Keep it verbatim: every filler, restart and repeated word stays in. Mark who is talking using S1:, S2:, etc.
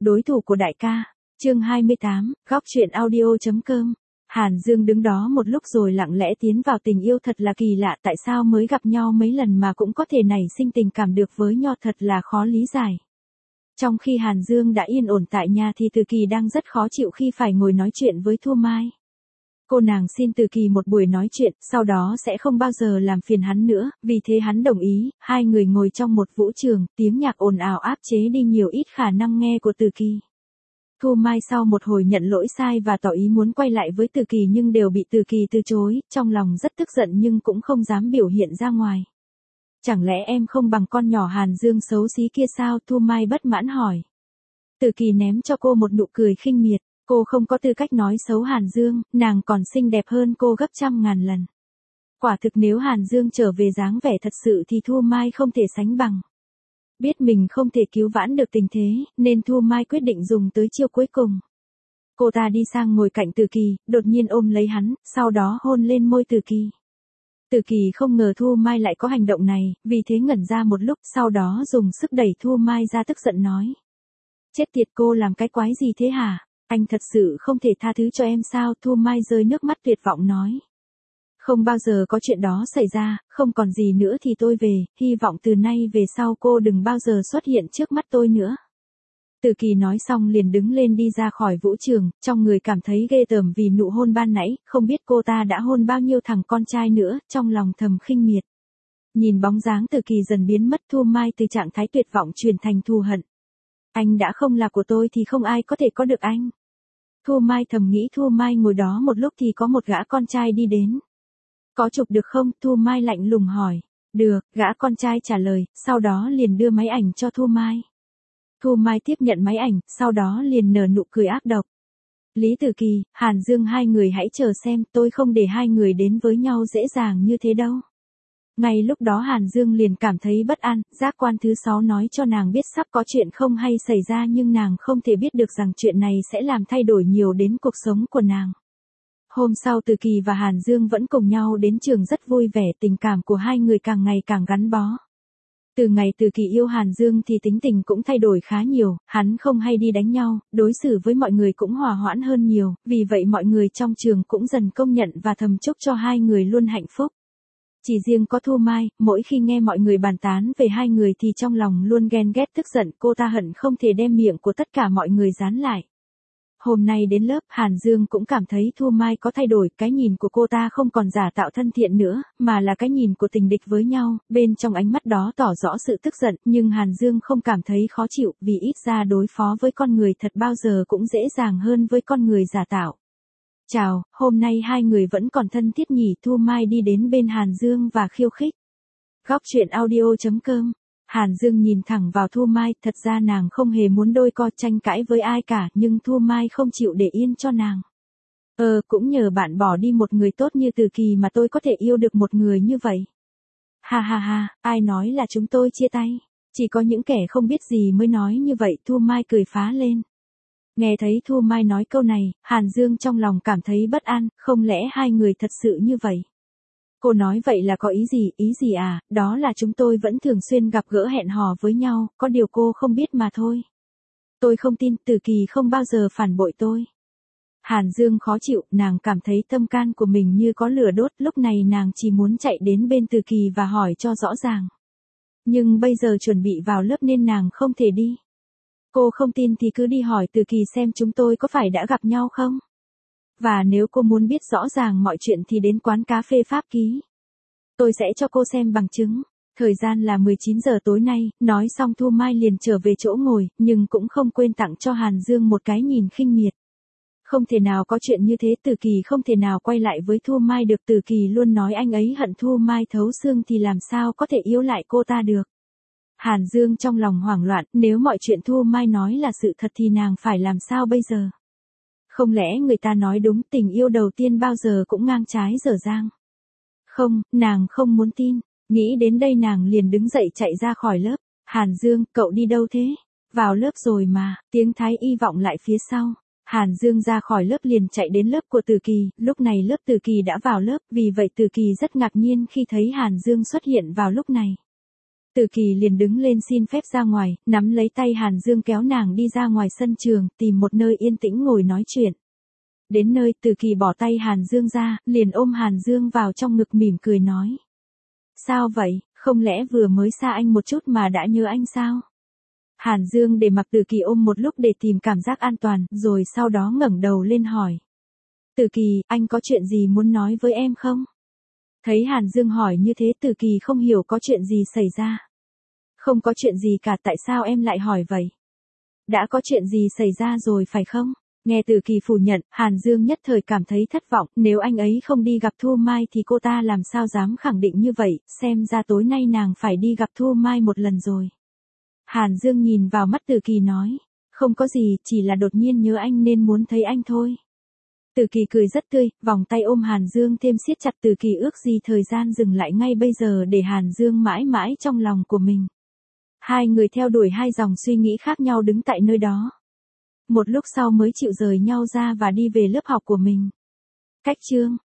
S1: đối thủ của đại ca. Chương hai mươi tám, góc truyện audio.com. Hàn Dương đứng đó một lúc rồi lặng lẽ tiến vào tình yêu thật là kỳ lạ, tại sao mới gặp nhau mấy lần mà cũng có thể nảy sinh tình cảm được với Nho thật là khó lý giải. Trong khi Hàn Dương đã yên ổn tại nhà thì Từ Kỳ đang rất khó chịu khi phải ngồi nói chuyện với Thu Mai. Cô nàng xin Từ Kỳ một buổi nói chuyện, sau đó sẽ không bao giờ làm phiền hắn nữa, vì thế hắn đồng ý, hai người ngồi trong một vũ trường, tiếng nhạc ồn ào áp chế đi nhiều ít khả năng nghe của Từ Kỳ. Thu Mai sau một hồi nhận lỗi sai và tỏ ý muốn quay lại với Từ Kỳ nhưng đều bị Từ Kỳ từ chối, trong lòng rất tức giận nhưng cũng không dám biểu hiện ra ngoài. Chẳng lẽ em không bằng con nhỏ Hàn Dương xấu xí kia sao? Thu Mai bất mãn hỏi. Từ Kỳ ném cho cô một nụ cười khinh miệt, cô không có tư cách nói xấu Hàn Dương, nàng còn xinh đẹp hơn cô gấp trăm ngàn lần. Quả thực nếu Hàn Dương trở về dáng vẻ thật sự thì Thu Mai không thể sánh bằng. Biết mình không thể cứu vãn được tình thế, nên Thu Mai quyết định dùng tới chiêu cuối cùng. Cô ta đi sang ngồi cạnh Từ Kỳ, đột nhiên ôm lấy hắn, sau đó hôn lên môi Từ Kỳ. Từ Kỳ không ngờ Thu Mai lại có hành động này, vì thế ngẩn ra một lúc, sau đó dùng sức đẩy Thu Mai ra tức giận nói. Chết tiệt, cô làm cái quái gì thế hả? Anh thật sự không thể tha thứ cho em sao? Thu Mai rơi nước mắt tuyệt vọng nói. Không bao giờ có chuyện đó xảy ra, không còn gì nữa thì tôi về, hy vọng từ nay về sau cô đừng bao giờ xuất hiện trước mắt tôi nữa. Từ Kỳ nói xong liền đứng lên đi ra khỏi vũ trường, trong người cảm thấy ghê tởm vì nụ hôn ban nãy, không biết cô ta đã hôn bao nhiêu thằng con trai nữa, trong lòng thầm khinh miệt. Nhìn bóng dáng Từ Kỳ dần biến mất, Thu Mai từ trạng thái tuyệt vọng chuyển thành thù hận. Anh đã không là của tôi thì không ai có thể có được anh. Thu Mai thầm nghĩ. Thu Mai ngồi đó một lúc thì có một gã con trai đi đến. Có chụp được không? Thu Mai lạnh lùng hỏi. Được, gã con trai trả lời, sau đó liền đưa máy ảnh cho Thu Mai. Thu Mai tiếp nhận máy ảnh, sau đó liền nở nụ cười ác độc. Lý Từ Kỳ, Hàn Dương, hai người hãy chờ xem, tôi không để hai người đến với nhau dễ dàng như thế đâu. Ngay lúc đó Hàn Dương liền cảm thấy bất an, giác quan thứ sáu nói cho nàng biết sắp có chuyện không hay xảy ra nhưng nàng không thể biết được rằng chuyện này sẽ làm thay đổi nhiều đến cuộc sống của nàng. Hôm sau Từ Kỳ và Hàn Dương vẫn cùng nhau đến trường rất vui vẻ, tình cảm của hai người càng ngày càng gắn bó. Từ ngày Từ Kỳ yêu Hàn Dương thì tính tình cũng thay đổi khá nhiều, hắn không hay đi đánh nhau, đối xử với mọi người cũng hòa hoãn hơn nhiều, vì vậy mọi người trong trường cũng dần công nhận và thầm chúc cho hai người luôn hạnh phúc. Chỉ riêng có Thu Mai, mỗi khi nghe mọi người bàn tán về hai người thì trong lòng luôn ghen ghét tức giận, cô ta hận không thể đem miệng của tất cả mọi người dán lại. Hôm nay đến lớp, Hàn Dương cũng cảm thấy Thu Mai có thay đổi, cái nhìn của cô ta không còn giả tạo thân thiện nữa, mà là cái nhìn của tình địch với nhau, bên trong ánh mắt đó tỏ rõ sự tức giận, nhưng Hàn Dương không cảm thấy khó chịu, vì ít ra đối phó với con người thật bao giờ cũng dễ dàng hơn với con người giả tạo. Chào, hôm nay hai người vẫn còn thân thiết nhỉ? Thu Mai đi đến bên Hàn Dương và khiêu khích. Góc truyện audio.com. Hàn Dương nhìn thẳng vào Thu Mai, thật ra nàng không hề muốn đôi co tranh cãi với ai cả, nhưng Thu Mai không chịu để yên cho nàng. Ờ, cũng nhờ bạn bỏ đi một người tốt như Từ Kỳ mà tôi có thể yêu được một người như vậy. Ha ha ha, ai nói là chúng tôi chia tay? Chỉ có những kẻ không biết gì mới nói như vậy. Thu Mai cười phá lên. Nghe thấy Thu Mai nói câu này, Hàn Dương trong lòng cảm thấy bất an, không lẽ hai người thật sự như vậy? Cô nói vậy là có ý gì? Ý gì à? Đó là chúng tôi vẫn thường xuyên gặp gỡ hẹn hò với nhau, có điều cô không biết mà thôi. Tôi không tin, Từ Kỳ không bao giờ phản bội tôi. Hàn Dương khó chịu, nàng cảm thấy tâm can của mình như có lửa đốt, lúc này nàng chỉ muốn chạy đến bên Từ Kỳ và hỏi cho rõ ràng. Nhưng bây giờ chuẩn bị vào lớp nên nàng không thể đi. Cô không tin thì cứ đi hỏi Từ Kỳ xem chúng tôi có phải đã gặp nhau không? Và nếu cô muốn biết rõ ràng mọi chuyện thì đến quán cà phê Pháp Ký. Tôi sẽ cho cô xem bằng chứng. Thời gian là mười chín giờ tối nay, nói xong Thu Mai liền trở về chỗ ngồi, nhưng cũng không quên tặng cho Hàn Dương một cái nhìn khinh miệt. Không thể nào có chuyện như thế, Từ Kỳ không thể nào quay lại với Thu Mai được. Từ Kỳ luôn nói anh ấy hận Thu Mai thấu xương thì làm sao có thể yêu lại cô ta được. Hàn Dương trong lòng hoảng loạn, nếu mọi chuyện Thu Mai nói là sự thật thì nàng phải làm sao bây giờ? Không lẽ người ta nói đúng, tình yêu đầu tiên bao giờ cũng ngang trái dở dang? Không, nàng không muốn tin. Nghĩ đến đây nàng liền đứng dậy chạy ra khỏi lớp. Hàn Dương, cậu đi đâu thế? Vào lớp rồi mà, tiếng Thái Y vọng lại phía sau. Hàn Dương ra khỏi lớp liền chạy đến lớp của Từ Kỳ, lúc này lớp Từ Kỳ đã vào lớp, vì vậy Từ Kỳ rất ngạc nhiên khi thấy Hàn Dương xuất hiện vào lúc này. Từ Kỳ liền đứng lên xin phép ra ngoài, nắm lấy tay Hàn Dương kéo nàng đi ra ngoài sân trường, tìm một nơi yên tĩnh ngồi nói chuyện. Đến nơi, Từ Kỳ bỏ tay Hàn Dương ra, liền ôm Hàn Dương vào trong ngực mỉm cười nói. Sao vậy, không lẽ vừa mới xa anh một chút mà đã nhớ anh sao? Hàn Dương để mặc Từ Kỳ ôm một lúc để tìm cảm giác an toàn, rồi sau đó ngẩng đầu lên hỏi. Từ Kỳ, anh có chuyện gì muốn nói với em không? Thấy Hàn Dương hỏi như thế, Từ Kỳ không hiểu có chuyện gì xảy ra. Không có chuyện gì cả, tại sao em lại hỏi vậy? Đã có chuyện gì xảy ra rồi phải không? Nghe Từ Kỳ phủ nhận, Hàn Dương nhất thời cảm thấy thất vọng, nếu anh ấy không đi gặp Thu Mai thì cô ta làm sao dám khẳng định như vậy, xem ra tối nay nàng phải đi gặp Thu Mai một lần rồi. Hàn Dương nhìn vào mắt Từ Kỳ nói, không có gì, chỉ là đột nhiên nhớ anh nên muốn thấy anh thôi. Từ Kỳ cười rất tươi, vòng tay ôm Hàn Dương thêm siết chặt. Từ Kỳ ước gì thời gian dừng lại ngay bây giờ để Hàn Dương mãi mãi trong lòng của mình. Hai người theo đuổi hai dòng suy nghĩ khác nhau đứng tại nơi đó. Một lúc sau mới chịu rời nhau ra và đi về lớp học của mình. Cách chương